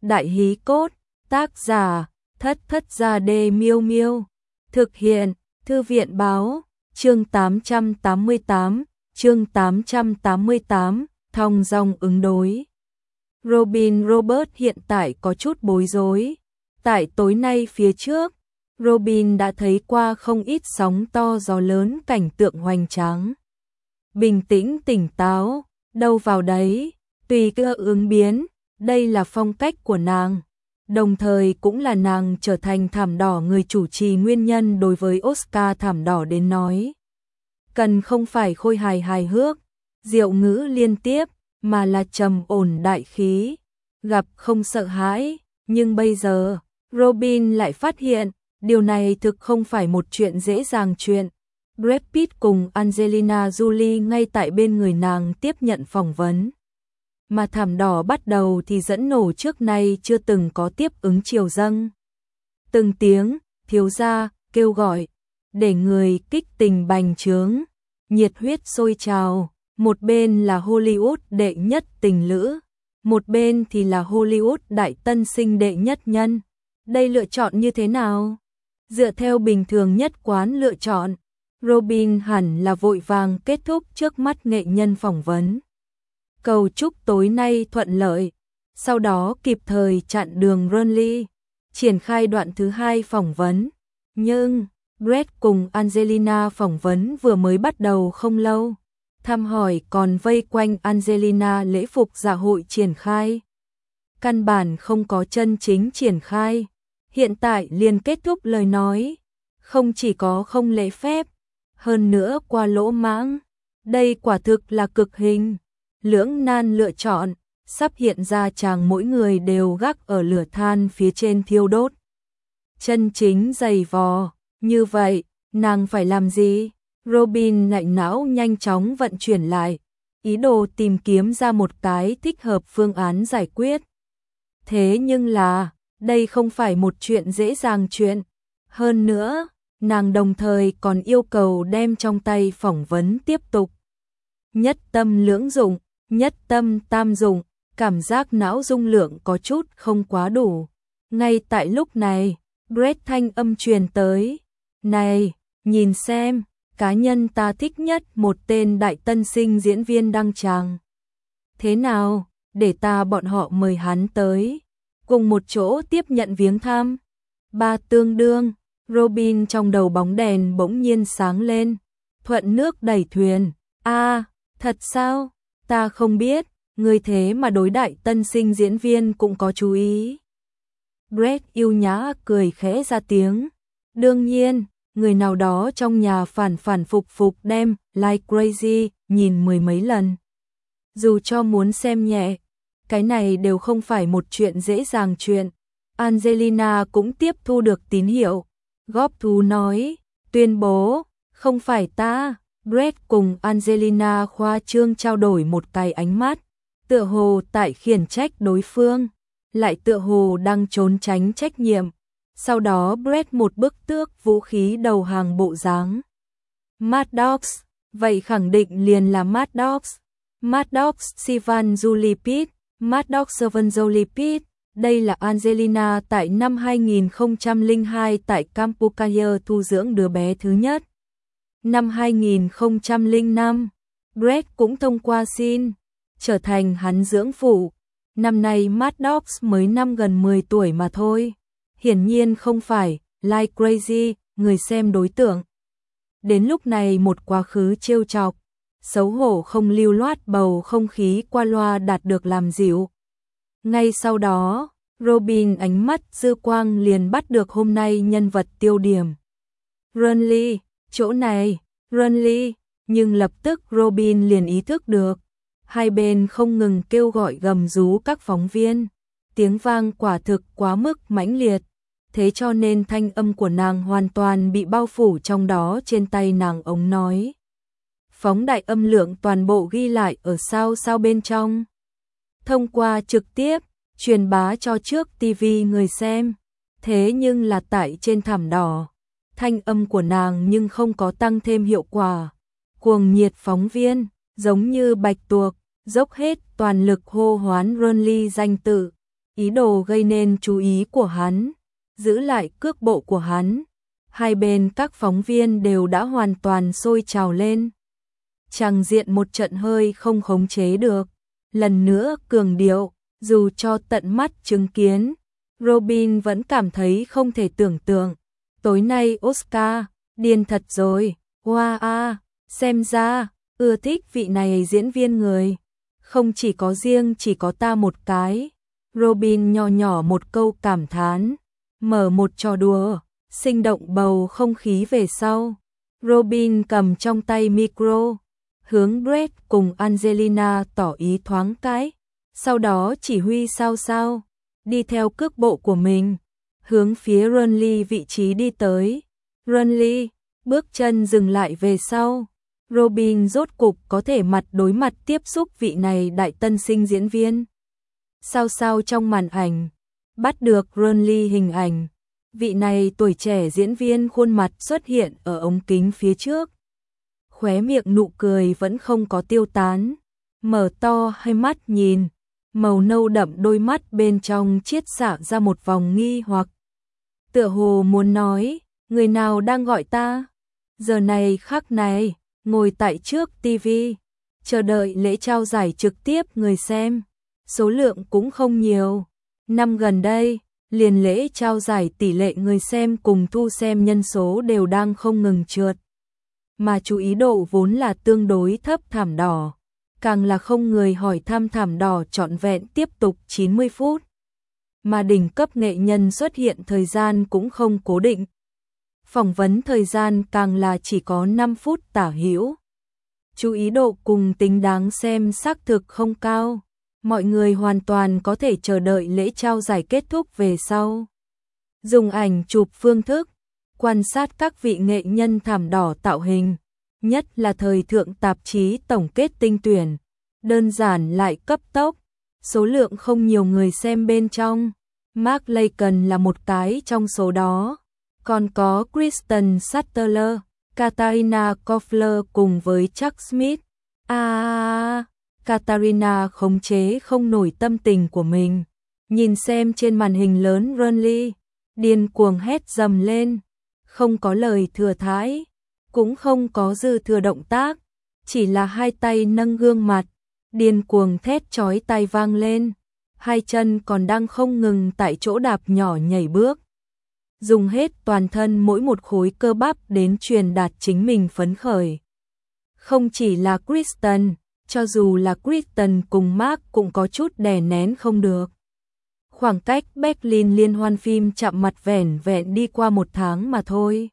Đại hí cốt, tác giả, Thất Thất Gia Đê Miêu Miêu. Thực hiện, Thư viện báo, chương 888, thong dong ứng đối. Robin Robert hiện tại có chút bối rối. Tại tối nay phía trước, Robin đã thấy qua không ít sóng to gió lớn, cảnh tượng hoành tráng. Bình tĩnh tỉnh táo, đâu vào đấy, tùy cơ ứng biến, đây là phong cách của nàng. Đồng thời cũng là nàng trở thành thảm đỏ người chủ trì nguyên nhân đối với Oscar thảm đỏ đến nói. Cần không phải khôi hài hài hước, diệu ngữ liên tiếp, mà là trầm ổn đại khí, gặp không sợ hãi. Nhưng bây giờ, Robin lại phát hiện, điều này thực không phải một chuyện dễ dàng chuyện. Brad Pitt cùng Angelina Jolie ngay tại bên người nàng tiếp nhận phỏng vấn. Mà thảm đỏ bắt đầu thì dẫn nổ trước nay chưa từng có tiếp ứng triều dâng. Từng tiếng, thiếu gia, kêu gọi, để người kích tình bành trướng, nhiệt huyết sôi trào. Một bên là Hollywood đệ nhất tình lữ, một bên thì là Hollywood đại tân sinh đệ nhất nhân. Đây lựa chọn như thế nào? Dựa theo bình thường nhất quán lựa chọn, Robin hẳn là vội vàng kết thúc trước mắt nghệ nhân phỏng vấn. Cầu chúc tối nay thuận lợi, sau đó kịp thời chặn đường Ronly, triển khai đoạn thứ 2 phỏng vấn. Nhưng, Brad cùng Angelina phỏng vấn vừa mới bắt đầu không lâu, thăm hỏi còn vây quanh Angelina lễ phục dạ hội triển khai. Căn bản không có chân chính triển khai, hiện tại liền kết thúc lời nói, không chỉ có không lễ phép, hơn nữa qua lỗ mãng. Đây quả thực là cực hình, lưỡng nan lựa chọn, sắp hiện ra chàng mỗi người đều gác ở lửa than phía trên thiêu đốt. Chân chính dày vò, như vậy, nàng phải làm gì? Robin lạnh não nhanh chóng vận chuyển lại, ý đồ tìm kiếm ra một cái thích hợp phương án giải quyết. Thế nhưng là, đây không phải một chuyện dễ dàng chuyện. Hơn nữa, nàng đồng thời còn yêu cầu đem trong tay phỏng vấn tiếp tục. Nhất tâm lưỡng dụng, nhất tâm tam dụng, cảm giác não dung lượng có chút không quá đủ. Ngay tại lúc này, Brad thanh âm truyền tới. Này, nhìn xem, cá nhân ta thích nhất một tên đại tân sinh diễn viên đăng tràng. Thế nào, để ta bọn họ mời hắn tới, cùng một chỗ tiếp nhận viếng thăm. Ba tương đương, Robin trong đầu bóng đèn bỗng nhiên sáng lên. Thuận nước đẩy thuyền, thật sao, ta không biết, người thế mà đối đại tân sinh diễn viên cũng có chú ý. Brad yêu nhã cười khẽ ra tiếng. Đương nhiên, người nào đó trong nhà phản phục đem Like Crazy nhìn mười mấy lần. Dù cho muốn xem nhẹ, cái này đều không phải một chuyện dễ dàng chuyện. Angelina cũng tiếp thu được tín hiệu, góp thú nói, tuyên bố, không phải ta. Brad cùng Angelina khoa trương trao đổi một cái ánh mắt, tựa hồ tại khiển trách đối phương, lại tựa hồ đang trốn tránh trách nhiệm. Sau đó Brad một bức tước vũ khí đầu hàng bộ dáng. Mad Dogs, vậy khẳng định liền là Mad Dogs. Mad Dogs Sivan Julie Pitt, Mad Dogs Sivan Julie Pitt. Đây là Angelina tại năm 2002 tại Campuchia thu dưỡng đứa bé thứ nhất. Năm 2005, Brad cũng thông qua xin trở thành hắn dưỡng phụ. Năm nay Mad Dogs mới năm gần 10 tuổi mà thôi. Hiển nhiên không phải Like Crazy, người xem đối tượng. Đến lúc này một quá khứ trêu chọc, xấu hổ không lưu loát bầu không khí qua loa đạt được làm dịu. Ngay sau đó, Robin ánh mắt dư quang liền bắt được hôm nay nhân vật tiêu điểm. Ronly, chỗ này, Ronly, nhưng lập tức Robin liền ý thức được. Hai bên không ngừng kêu gọi gầm rú các phóng viên. Tiếng vang quả thực quá mức mãnh liệt. Thế cho nên thanh âm của nàng hoàn toàn bị bao phủ trong đó. Trên tay nàng ống nói, phóng đại âm lượng toàn bộ ghi lại ở sao bên trong, thông qua trực tiếp truyền bá cho trước TV người xem. Thế nhưng là tại trên thảm đỏ, thanh âm của nàng nhưng không có tăng thêm hiệu quả. Cuồng nhiệt phóng viên giống như bạch tuộc, dốc hết toàn lực hô hoán Ronly danh tự. ý đồ gây nên chú ý của hắn, giữ lại cước bộ của hắn. Hai bên các phóng viên đều đã hoàn toàn sôi trào lên. Tràng diện một trận hơi không khống chế được. Lần nữa cường điệu, dù cho tận mắt chứng kiến, Robin vẫn cảm thấy không thể tưởng tượng. Tối nay Oscar, điên thật rồi, wow, xem ra, ưa thích vị này diễn viên người. Không chỉ có riêng chỉ có ta một cái. Robin nhỏ nhỏ một câu cảm thán, mở một trò đùa, sinh động bầu không khí về sau. Robin cầm trong tay micro, hướng Brett cùng Angelina tỏ ý thoáng cái, sau đó chỉ huy sao sao, đi theo cước bộ của mình, hướng phía Renly vị trí đi tới. Renly, bước chân dừng lại về sau. Robin rốt cục có thể mặt đối mặt tiếp xúc vị này đại tân sinh diễn viên. Sao sao trong màn ảnh, bắt được Renly hình ảnh. Vị này tuổi trẻ diễn viên khuôn mặt xuất hiện ở ống kính phía trước. Khóe miệng nụ cười vẫn không có tiêu tán. Mở to hai mắt nhìn, màu nâu đậm đôi mắt bên trong chiết xạ ra một vòng nghi hoặc. Tựa hồ muốn nói, người nào đang gọi ta? Giờ này khắc này, ngồi tại trước TV, chờ đợi lễ trao giải trực tiếp người xem. Số lượng cũng không nhiều. Năm gần đây, liền lễ trao giải tỷ lệ người xem cùng thu xem nhân số đều đang không ngừng trượt. Mà chú ý độ vốn là tương đối thấp thảm đỏ. Càng là không người hỏi thăm thảm đỏ trọn vẹn tiếp tục 90 phút. Mà đỉnh cấp nghệ nhân xuất hiện thời gian cũng không cố định. Phỏng vấn thời gian càng là chỉ có 5 phút tả hữu. Chú ý độ cùng tính đáng xem xác thực không cao. Mọi người hoàn toàn có thể chờ đợi lễ trao giải kết thúc về sau. Dùng ảnh chụp phương thức, quan sát các vị nghệ nhân thảm đỏ tạo hình, nhất là thời thượng tạp chí tổng kết tinh tuyển, đơn giản lại cấp tốc, số lượng không nhiều người xem bên trong. Mark Laken là một cái trong số đó, còn có Kristen Stewart, Katarina Koffler cùng với Chuck Smith. Katarina khống chế không nổi tâm tình của mình, nhìn xem trên màn hình lớn Renly, điên cuồng hét dầm lên, không có lời thừa thãi, cũng không có dư thừa động tác, chỉ là hai tay nâng gương mặt, điên cuồng thét chói tai vang lên, hai chân còn đang không ngừng tại chỗ đạp nhỏ nhảy bước, dùng hết toàn thân mỗi một khối cơ bắp đến truyền đạt chính mình phấn khởi. Không chỉ là Kristen, cho dù là Kristen cùng Mark cũng có chút đè nén không được. Khoảng cách Berlin liên hoan phim chạm mặt vẻn vẹn đi qua 1 tháng mà thôi.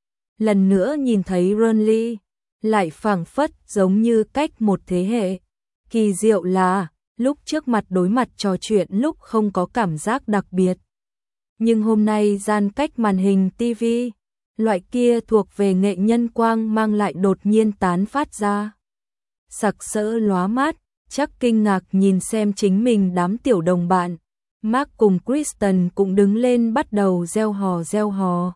Lần nữa nhìn thấy Renly, lại phảng phất giống như cách một thế hệ. Kỳ diệu là, lúc trước mặt đối mặt trò chuyện lúc không có cảm giác đặc biệt. Nhưng hôm nay gian cách màn hình TV, loại kia thuộc về nghệ nhân quang mang lại đột nhiên tán phát ra. Sặc sỡ lóa mắt, chắc kinh ngạc nhìn xem chính mình đám tiểu đồng bạn. Mark cùng Kristen cũng đứng lên bắt đầu reo hò.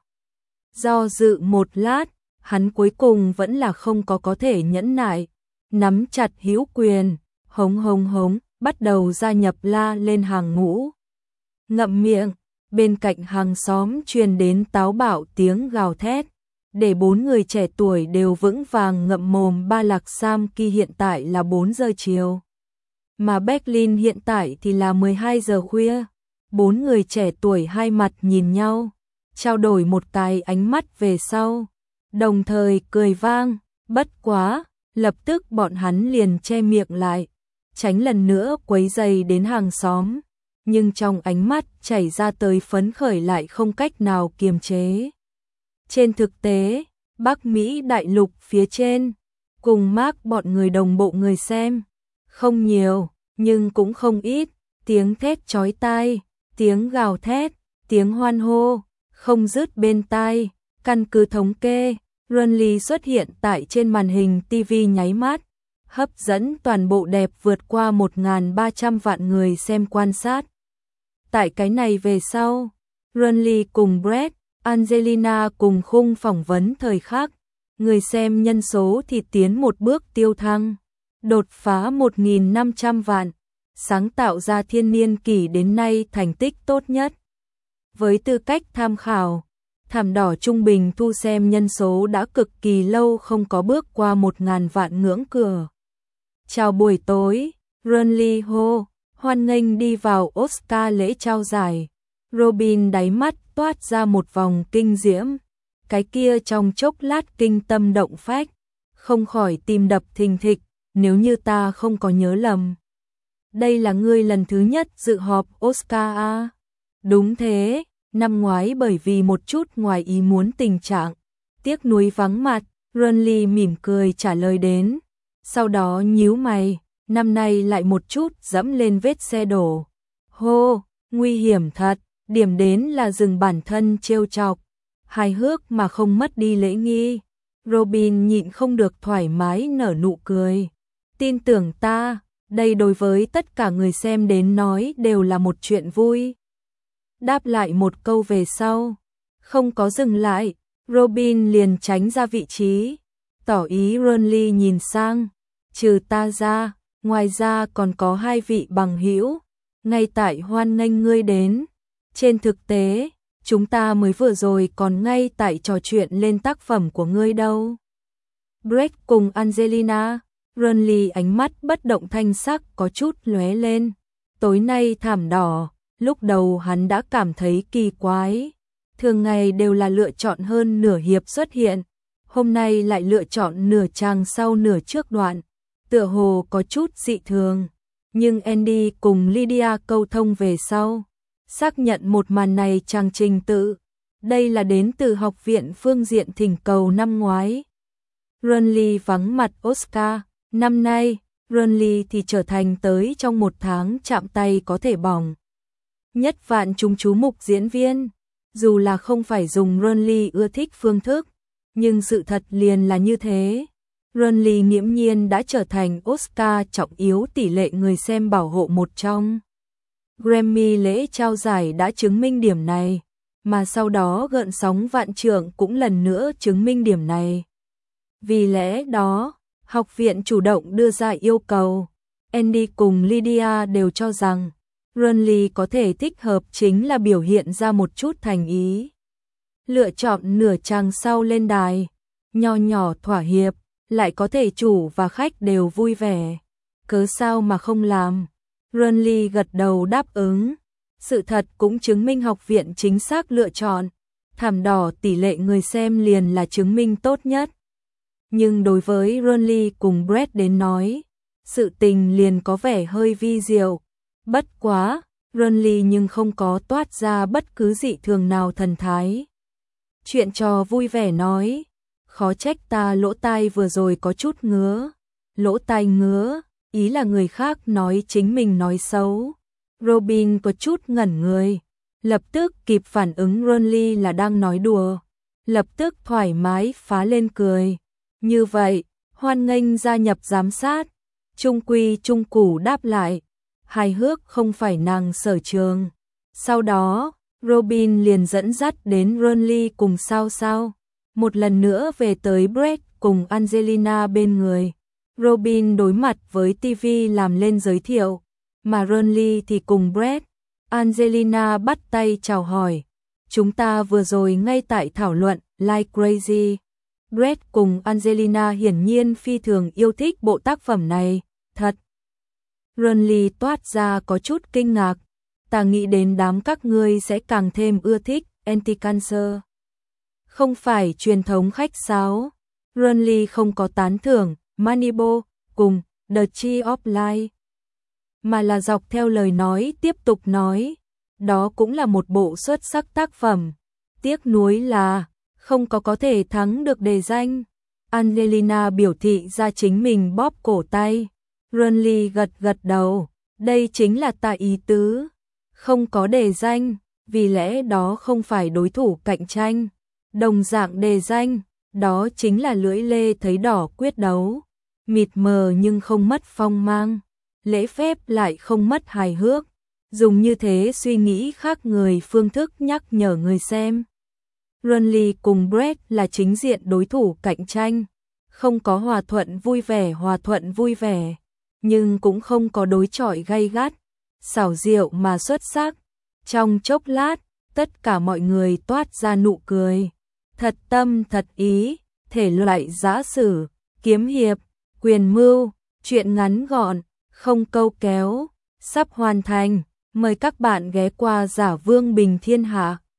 Do dự một lát, hắn cuối cùng vẫn là không có thể nhẫn nại, nắm chặt hữu quyền, hống, bắt đầu gia nhập la lên hàng ngũ. Ngậm miệng, bên cạnh hàng xóm truyền đến táo bạo tiếng gào thét, để 4 người trẻ tuổi đều vững vàng ngậm mồm. Ba Lạc Sam Ki hiện tại là 4 giờ chiều, mà Berlin hiện tại thì là 12 giờ khuya. 4 người trẻ tuổi hai mặt nhìn nhau, trao đổi một cái ánh mắt về sau, đồng thời cười vang, bất quá, lập tức bọn hắn liền che miệng lại, tránh lần nữa quấy rầy đến hàng xóm, nhưng trong ánh mắt chảy ra tới phấn khởi lại không cách nào kiềm chế. Trên thực tế, Bắc Mỹ đại lục phía trên, cùng Mark bọn người đồng bộ người xem, không nhiều, nhưng cũng không ít, tiếng thét chói tai, tiếng gào thét, tiếng hoan hô, không dứt bên tai. Căn cứ thống kê, Renly xuất hiện tại trên màn hình TV nháy mắt, hấp dẫn toàn bộ đẹp vượt qua 1.300 vạn người xem quan sát. Tại cái này về sau, Renly cùng Brett, Angelina cùng khung phỏng vấn thời khắc, người xem nhân số thì tiến một bước tiêu thăng, đột phá 1.500 vạn. sáng tạo ra thiên niên kỷ đến nay thành tích tốt nhất. Với tư cách tham khảo, Thảm Đỏ trung bình thu xem nhân số đã cực kỳ lâu không có bước qua 1.000 vạn ngưỡng cửa. Chào buổi tối, Renly hô, hoan nghênh đi vào Oscar lễ trao giải. Robin đáy mắt toát ra một vòng kinh diễm. Cái kia trong chốc lát kinh tâm động phách, không khỏi tim đập thình thịch, nếu như ta không có nhớ lầm. Đây là ngươi lần thứ nhất dự họp Oscar à? Đúng thế, năm ngoái bởi vì một chút ngoài ý muốn tình trạng, tiếc nuối vắng mặt, Renly mỉm cười trả lời đến. Sau đó nhíu mày, năm nay lại một chút dẫm lên vết xe đổ. Hô, nguy hiểm thật, điểm đến là dừng bản thân trêu chọc. Hài hước mà không mất đi lễ nghi. Robin nhịn không được thoải mái nở nụ cười. Tin tưởng ta, đây đối với tất cả người xem đến nói đều là một chuyện vui. Đáp lại một câu về sau, không có dừng lại, Robin liền tránh ra vị trí, tỏ ý Renly nhìn sang. Trừ ta ra, ngoài ra còn có 2 vị bằng hữu, ngay tại hoan nghênh ngươi đến. Trên thực tế, chúng ta mới vừa rồi còn ngay tại trò chuyện lên tác phẩm của ngươi đâu. Brett cùng Angelina, Renly ánh mắt bất động thanh sắc có chút lóe lên. Tối nay Thảm Đỏ, lúc đầu hắn đã cảm thấy kỳ quái. Thường ngày đều là lựa chọn hơn nửa hiệp xuất hiện, hôm nay lại lựa chọn nửa trang sau nửa trước đoạn. Tựa hồ có chút dị thường, nhưng Andy cùng Lydia câu thông về sau, xác nhận một màn này trang trình tự. Đây là đến từ học viện phương diện thỉnh cầu năm ngoái. Renly vắng mặt Oscar, năm nay, Renly thì trở thành tới trong một tháng chạm tay có thể bỏng. Nhất vạn chúng chú mục diễn viên, dù là không phải dùng Renly ưa thích phương thức, nhưng sự thật liền là như thế. Renly nghiễm nhiên đã trở thành Oscar trọng yếu tỷ lệ người xem bảo hộ một trong. Grammy lễ trao giải đã chứng minh điểm này, mà sau đó gợn sóng vạn trượng cũng lần nữa chứng minh điểm này. Vì lẽ đó, học viện chủ động đưa ra yêu cầu. Andy cùng Lydia đều cho rằng Renly có thể thích hợp chính là biểu hiện ra một chút thành ý. Lựa chọn nửa trang sau lên đài, nho nhỏ thỏa hiệp, lại có thể chủ và khách đều vui vẻ. Cớ sao mà không làm? Renly gật đầu đáp ứng. Sự thật cũng chứng minh học viện chính xác lựa chọn. Thảm Đỏ tỷ lệ người xem liền là chứng minh tốt nhất. Nhưng đối với Renly cùng Brett đến nói, sự tình liền có vẻ hơi vi diệu. Bất quá, Renly nhưng không có toát ra bất cứ dị thường nào thần thái. Chuyện trò vui vẻ nói, khó trách ta lỗ tai vừa rồi có chút ngứa. Lỗ tai ngứa, ý là người khác nói chính mình nói xấu. Robin có chút ngẩn người, lập tức kịp phản ứng Renly là đang nói đùa. Lập tức thoải mái phá lên cười. Như vậy, hoan nghênh gia nhập giám sát. Trung quy trung củ đáp lại. Hài hước không phải nàng sở trường. Sau đó, Robin liền dẫn dắt đến Renly cùng sao. Một lần nữa về tới Brett cùng Angelina bên người. Robin đối mặt với TV làm lên giới thiệu, mà Renly thì cùng Brett, Angelina bắt tay chào hỏi. Chúng ta vừa rồi ngay tại thảo luận Like Crazy. Brett cùng Angelina hiển nhiên phi thường yêu thích bộ tác phẩm này, thật. Renly toát ra có chút kinh ngạc, ta nghĩ đến đám các ngươi sẽ càng thêm ưa thích Anti-Cancer. Không phải truyền thống khách sáo. Renly không có tán thưởng Moneyball cùng The Tree of Life, mà là dọc theo lời nói tiếp tục nói, đó cũng là một bộ xuất sắc tác phẩm. Tiếc nuối là không có thể thắng được đề danh. Angelina biểu thị ra chính mình bóp cổ tay. Renly gật đầu, đây chính là ta ý tứ. Không có đề danh, vì lẽ đó không phải đối thủ cạnh tranh. Đồng dạng đề danh, đó chính là lưỡi lê thấy đỏ quyết đấu. Mịt mờ nhưng không mất phong mang, lễ phép lại không mất hài hước. Dùng như thế suy nghĩ khác người phương thức nhắc nhở người xem. Renly cùng Brett là chính diện đối thủ cạnh tranh, không có hòa thuận vui vẻ. nhưng cũng không có đối chọi gay gắt, xảo diệu mà xuất sắc. Trong chốc lát, tất cả mọi người toát ra nụ cười. Thật tâm thật ý, thể loại giã sử, kiếm hiệp, quyền mưu, truyện ngắn gọn, không câu kéo, sắp hoàn thành. Mời các bạn ghé qua Giả Vương Bình Thiên Hạ.